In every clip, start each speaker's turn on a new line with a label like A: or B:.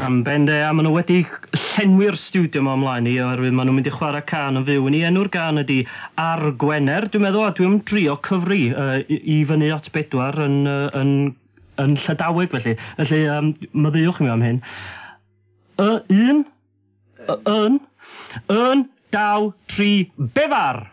A: Am bende, a maen nhw wedi llenwi'r studio yma ymlaen i, oherwydd maen nhw'n mynd i chwarae can yn fyw. Ni enw'r gan ydi Ar Gwener. Dwi'n meddwl, a dwi'n trio cyfri i fyny at 4 yn Llydaweg felly. Felly, myddeuwch mi am hyn. Un, daw, tri, befar!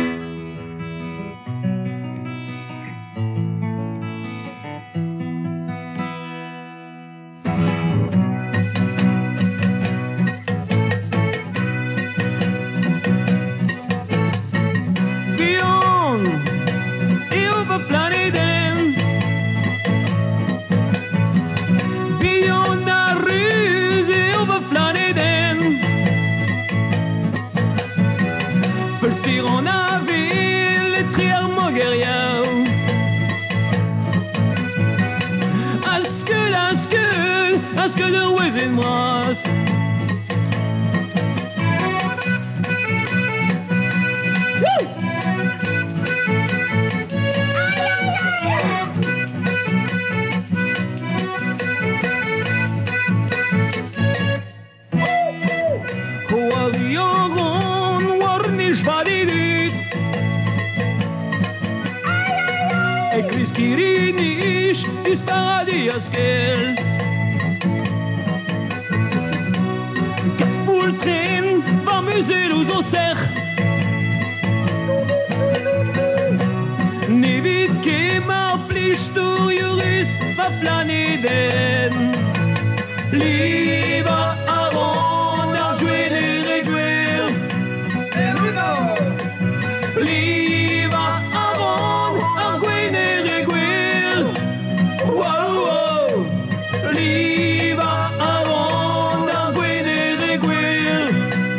B: On a vu les trières Mogheria. Aske le wezen mras. Ekvis kirinish is paradiaskel. Kaspultrin va muzelus o sech. Nevit kemar plishtur juris va planeden. Liva avon arjuel et reguer. Liva avon arjuel et reguer. Wow, liva avon arjuel et reguer.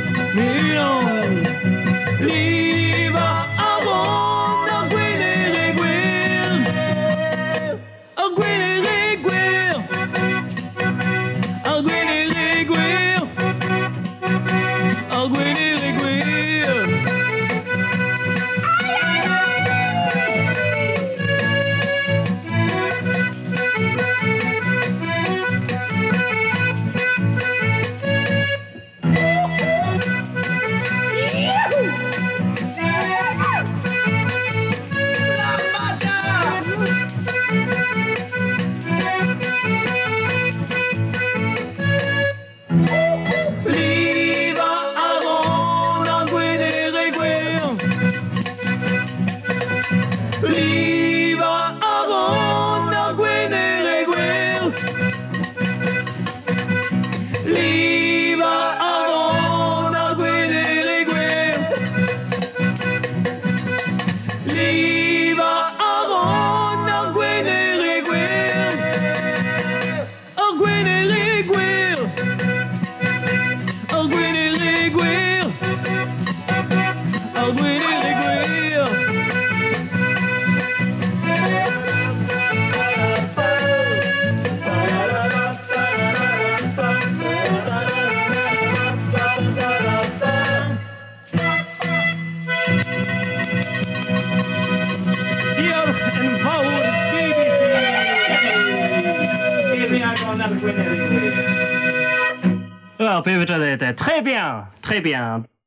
B: Liva avon arjuel et reguer. Arjuel et reguer. Arjuel et reguer. Arjuel et reguer. Liva avon arguen et reguer. Liva avon arguen et reguer. Liva avon arguen et reguer. Arguen et reguer. Arguen et reguer. Arguen et reguer.
A: Wel, be fedra dweud e? Très bien, très bien.